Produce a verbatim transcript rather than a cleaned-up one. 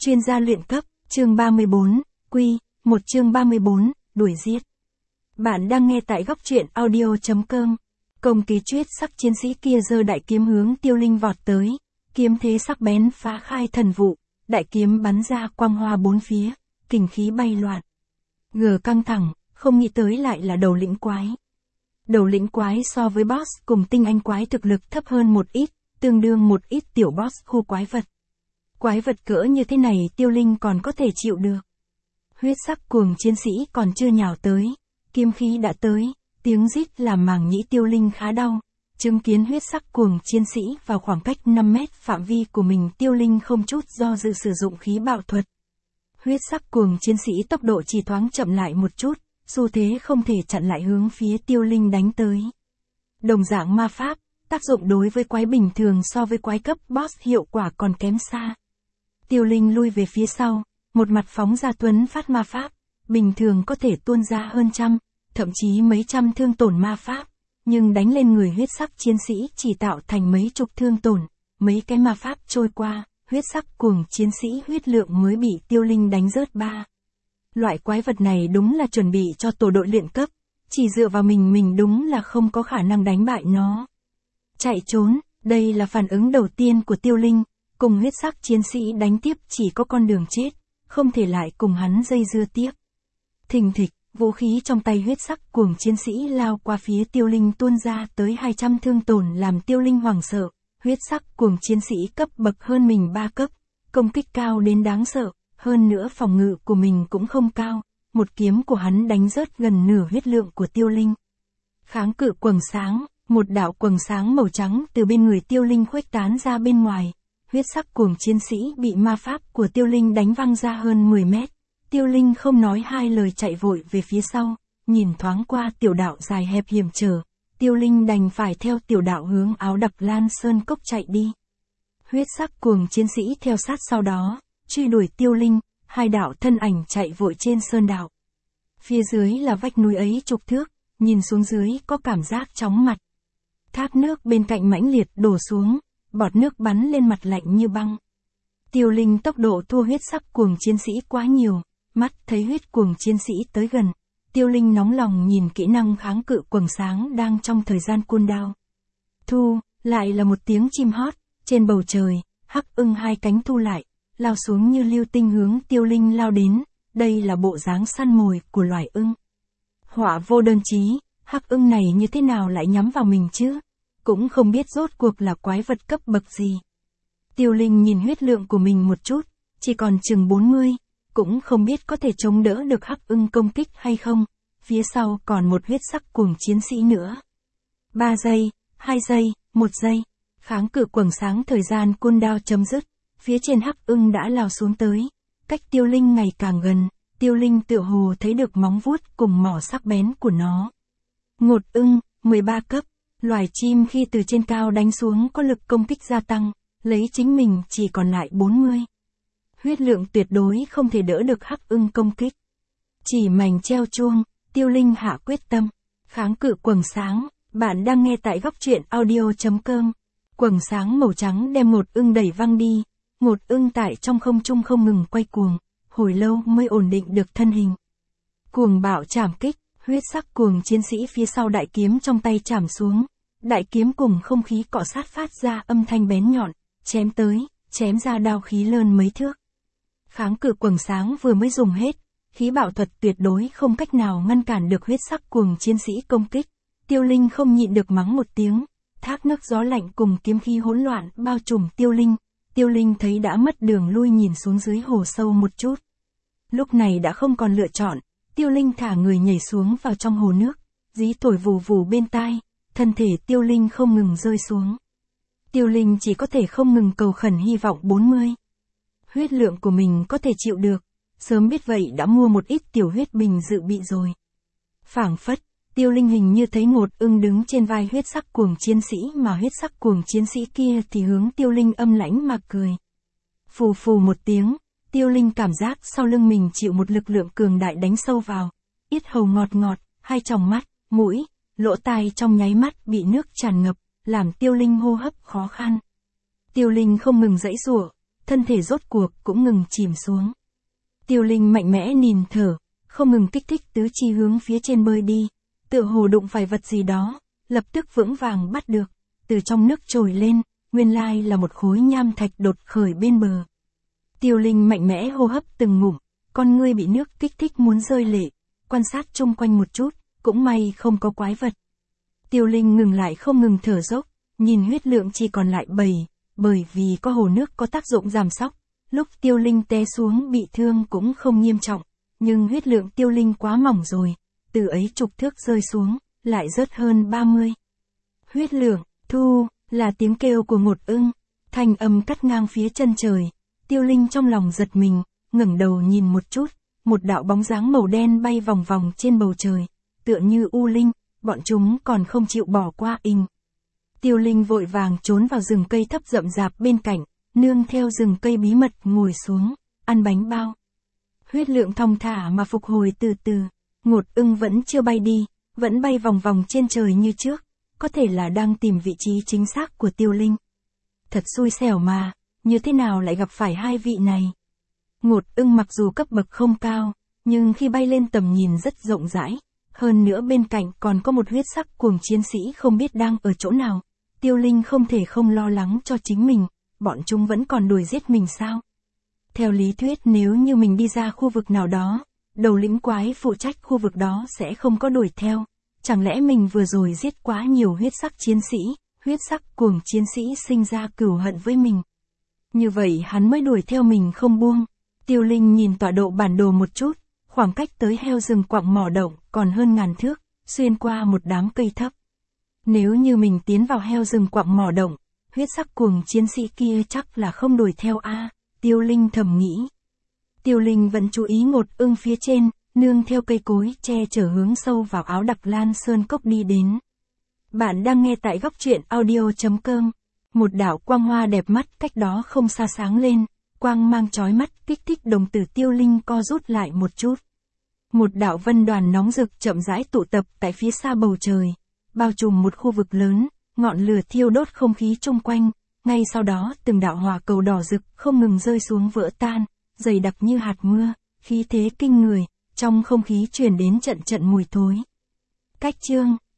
Chuyên gia luyện cấp, chương ba mươi bốn, Quy, một chương ba mươi bốn, đuổi giết. Bạn đang nghe tại góc truyện audio chấm com. Công ký chuyết sắc chiến sĩ kia giơ đại kiếm hướng Tiêu Linh vọt tới, kiếm thế sắc bén phá khai thần vụ, đại kiếm bắn ra quang hoa bốn phía, kình khí bay loạn. Gờ căng thẳng, không nghĩ tới lại là đầu lĩnh quái. Đầu lĩnh quái so với boss cùng tinh anh quái thực lực thấp hơn một ít, tương đương một ít tiểu boss khu quái vật. Quái vật cỡ như thế này Tiêu Linh còn có thể chịu được. Huyết sắc cuồng chiến sĩ còn chưa nhào tới, kiếm khí đã tới, tiếng rít làm màng nhĩ Tiêu Linh khá đau. Chứng kiến huyết sắc cuồng chiến sĩ vào khoảng cách năm mét phạm vi của mình, Tiêu Linh không chút do dự sử dụng khí bạo thuật. Huyết sắc cuồng chiến sĩ tốc độ chỉ thoáng chậm lại một chút, xu thế không thể chặn lại hướng phía Tiêu Linh đánh tới. Đồng dạng ma pháp, tác dụng đối với quái bình thường so với quái cấp boss hiệu quả còn kém xa. Tiêu Linh lui về phía sau, một mặt phóng ra tuấn phát ma pháp, bình thường có thể tuôn ra hơn trăm, thậm chí mấy trăm thương tổn ma pháp, nhưng đánh lên người huyết sắc chiến sĩ chỉ tạo thành mấy chục thương tổn, mấy cái ma pháp trôi qua, huyết sắc cuồng chiến sĩ huyết lượng mới bị Tiêu Linh đánh rớt ba. Loại quái vật này đúng là chuẩn bị cho tổ đội luyện cấp, chỉ dựa vào mình mình đúng là không có khả năng đánh bại nó. Chạy trốn, đây là phản ứng đầu tiên của Tiêu Linh, cùng huyết sắc chiến sĩ đánh tiếp chỉ có con đường chết, không thể lại cùng hắn dây dưa tiếp. Thình thịch, vũ khí trong tay huyết sắc cuồng chiến sĩ lao qua phía Tiêu Linh tuôn ra tới hai trăm thương tổn làm Tiêu Linh hoảng sợ. Huyết sắc cuồng chiến sĩ cấp bậc hơn mình ba cấp, công kích cao đến đáng sợ, hơn nữa phòng ngự của mình cũng không cao, một kiếm của hắn đánh rớt gần nửa huyết lượng của Tiêu Linh. Kháng cự quầng sáng, một đạo quầng sáng màu trắng từ bên người Tiêu Linh khuếch tán ra bên ngoài. Huyết sắc cuồng chiến sĩ bị ma pháp của Tiêu Linh đánh văng ra hơn mười mét. Tiêu Linh không nói hai lời chạy vội về phía sau, nhìn thoáng qua tiểu đạo dài hẹp hiểm trở. Tiêu Linh đành phải theo tiểu đạo hướng áo đặc lan sơn cốc chạy đi. Huyết sắc cuồng chiến sĩ theo sát sau đó, truy đuổi Tiêu Linh, hai đạo thân ảnh chạy vội trên sơn đạo. Phía dưới là vách núi ấy chục thước, nhìn xuống dưới có cảm giác chóng mặt. Thác nước bên cạnh mãnh liệt đổ xuống, bọt nước bắn lên mặt lạnh như băng. Tiêu Linh tốc độ thua huyết sắc cuồng chiến sĩ quá nhiều, mắt thấy huyết cuồng chiến sĩ tới gần. Tiêu Linh nóng lòng nhìn kỹ năng kháng cự quầng sáng đang trong thời gian cooldown. Thu, lại là một tiếng chim hót, trên bầu trời, hắc ưng hai cánh thu lại, lao xuống như lưu tinh hướng Tiêu Linh lao đến, đây là bộ dáng săn mồi của loài ưng. Họa vô đơn chí, hắc ưng này như thế nào lại nhắm vào mình chứ? Cũng không biết rốt cuộc là quái vật cấp bậc gì. Tiêu Linh nhìn huyết lượng của mình một chút, chỉ còn chừng bốn mươi. Cũng không biết có thể chống đỡ được hắc ưng công kích hay không, phía sau còn một huyết sắc cuồng chiến sĩ nữa. ba giây, hai giây, một giây, kháng cự quầng sáng thời gian cooldown chấm dứt, phía trên hắc ưng đã lao xuống tới, cách Tiêu Linh ngày càng gần, Tiêu Linh tựa hồ thấy được móng vuốt cùng mỏ sắc bén của nó. Ngột ưng, mười ba cấp, loài chim khi từ trên cao đánh xuống có lực công kích gia tăng, lấy chính mình chỉ còn lại bốn mươi. Huyết lượng tuyệt đối không thể đỡ được hắc ưng công kích. Chỉ mảnh treo chuông, Tiêu Linh hạ quyết tâm. Kháng cự quầng sáng, bạn đang nghe tại góc truyện audio chấm com. Quầng sáng màu trắng đem một ưng đẩy văng đi. Một ưng tại trong không trung không ngừng quay cuồng, hồi lâu mới ổn định được thân hình. Cuồng bạo chảm kích, huyết sắc cuồng chiến sĩ phía sau đại kiếm trong tay chảm xuống. Đại kiếm cùng không khí cọ sát phát ra âm thanh bén nhọn, chém tới, chém ra đao khí lớn mấy thước. Kháng cự quầng sáng vừa mới dùng hết, khí bạo thuật tuyệt đối không cách nào ngăn cản được huyết sắc cuồng chiến sĩ công kích. Tiêu Linh không nhịn được mắng một tiếng, thác nước gió lạnh cùng kiếm khí hỗn loạn bao trùm Tiêu Linh. Tiêu Linh thấy đã mất đường lui nhìn xuống dưới hồ sâu một chút. Lúc này đã không còn lựa chọn, Tiêu Linh thả người nhảy xuống vào trong hồ nước, dí thổi vù vù bên tai, thân thể Tiêu Linh không ngừng rơi xuống. Tiêu Linh chỉ có thể không ngừng cầu khẩn hy vọng bốn mươi. Huyết lượng của mình có thể chịu được, sớm biết vậy đã mua một ít tiểu huyết bình dự bị rồi. Phảng phất, Tiêu Linh hình như thấy ngột ưng đứng trên vai huyết sắc cuồng chiến sĩ mà huyết sắc cuồng chiến sĩ kia thì hướng Tiêu Linh âm lãnh mà cười. Phù phù một tiếng, Tiêu Linh cảm giác sau lưng mình chịu một lực lượng cường đại đánh sâu vào, yết hầu ngọt ngọt, hai tròng mắt, mũi, lỗ tai trong nháy mắt bị nước tràn ngập, làm Tiêu Linh hô hấp khó khăn. Tiêu Linh không ngừng giãy giụa, thân thể rốt cuộc cũng ngừng chìm xuống. Tiêu Linh mạnh mẽ nín thở, không ngừng kích thích tứ chi hướng phía trên bơi đi, tựa hồ đụng phải vật gì đó, lập tức vững vàng bắt được, từ trong nước trồi lên, nguyên lai là một khối nham thạch đột khởi bên bờ. Tiêu Linh mạnh mẽ hô hấp từng ngụm, con ngươi bị nước kích thích muốn rơi lệ, quan sát chung quanh một chút, cũng may không có quái vật. Tiêu Linh ngừng lại không ngừng thở dốc, nhìn huyết lượng chỉ còn lại bảy, bởi vì có hồ nước có tác dụng giảm sóc, lúc Tiêu Linh té xuống bị thương cũng không nghiêm trọng, nhưng huyết lượng Tiêu Linh quá mỏng rồi, từ ấy chục thước rơi xuống, lại rớt hơn ba mươi. Huyết lượng, thu, là tiếng kêu của Ngột Ưng, thanh âm cắt ngang phía chân trời, Tiêu Linh trong lòng giật mình, ngẩng đầu nhìn một chút, một đạo bóng dáng màu đen bay vòng vòng trên bầu trời, tựa như u linh, bọn chúng còn không chịu bỏ qua inh. Tiêu Linh vội vàng trốn vào rừng cây thấp rậm rạp bên cạnh, nương theo rừng cây bí mật ngồi xuống, ăn bánh bao. Huyết lượng thong thả mà phục hồi từ từ, Ngột Ưng vẫn chưa bay đi, vẫn bay vòng vòng trên trời như trước, có thể là đang tìm vị trí chính xác của Tiêu Linh. Thật xui xẻo mà, như thế nào lại gặp phải hai vị này. Ngột Ưng mặc dù cấp bậc không cao, nhưng khi bay lên tầm nhìn rất rộng rãi, hơn nữa bên cạnh còn có một huyết sắc cuồng chiến sĩ không biết đang ở chỗ nào. Tiêu Linh không thể không lo lắng cho chính mình, bọn chúng vẫn còn đuổi giết mình sao? Theo lý thuyết nếu như mình đi ra khu vực nào đó, đầu lĩnh quái phụ trách khu vực đó sẽ không có đuổi theo. Chẳng lẽ mình vừa rồi giết quá nhiều huyết sắc chiến sĩ, huyết sắc cuồng chiến sĩ sinh ra cừu hận với mình. Như vậy hắn mới đuổi theo mình không buông. Tiêu Linh nhìn tọa độ bản đồ một chút, khoảng cách tới heo rừng quặng mỏ động còn hơn ngàn thước, xuyên qua một đám cây thấp. Nếu như mình tiến vào heo rừng quặng mỏ động, huyết sắc cuồng chiến sĩ kia chắc là không đuổi theo a. Tiêu Linh thầm nghĩ. Tiêu Linh vẫn chú ý Ngột Ưng phía trên, nương theo cây cối che chở hướng sâu vào áo đặc lan sơn cốc đi đến. Bạn đang nghe tại góc truyện audio chấm com. Một đạo quang hoa đẹp mắt cách đó không xa sáng lên, quang mang chói mắt kích thích đồng tử Tiêu Linh co rút lại một chút. Một đạo vân đoàn nóng rực chậm rãi tụ tập tại phía xa bầu trời, bao trùm một khu vực lớn, ngọn lửa thiêu đốt không khí chung quanh, ngay sau đó từng đạo hỏa cầu đỏ rực không ngừng rơi xuống vỡ tan, dày đặc như hạt mưa, khí thế kinh người, trong không khí truyền đến trận trận mùi thối. Cách chương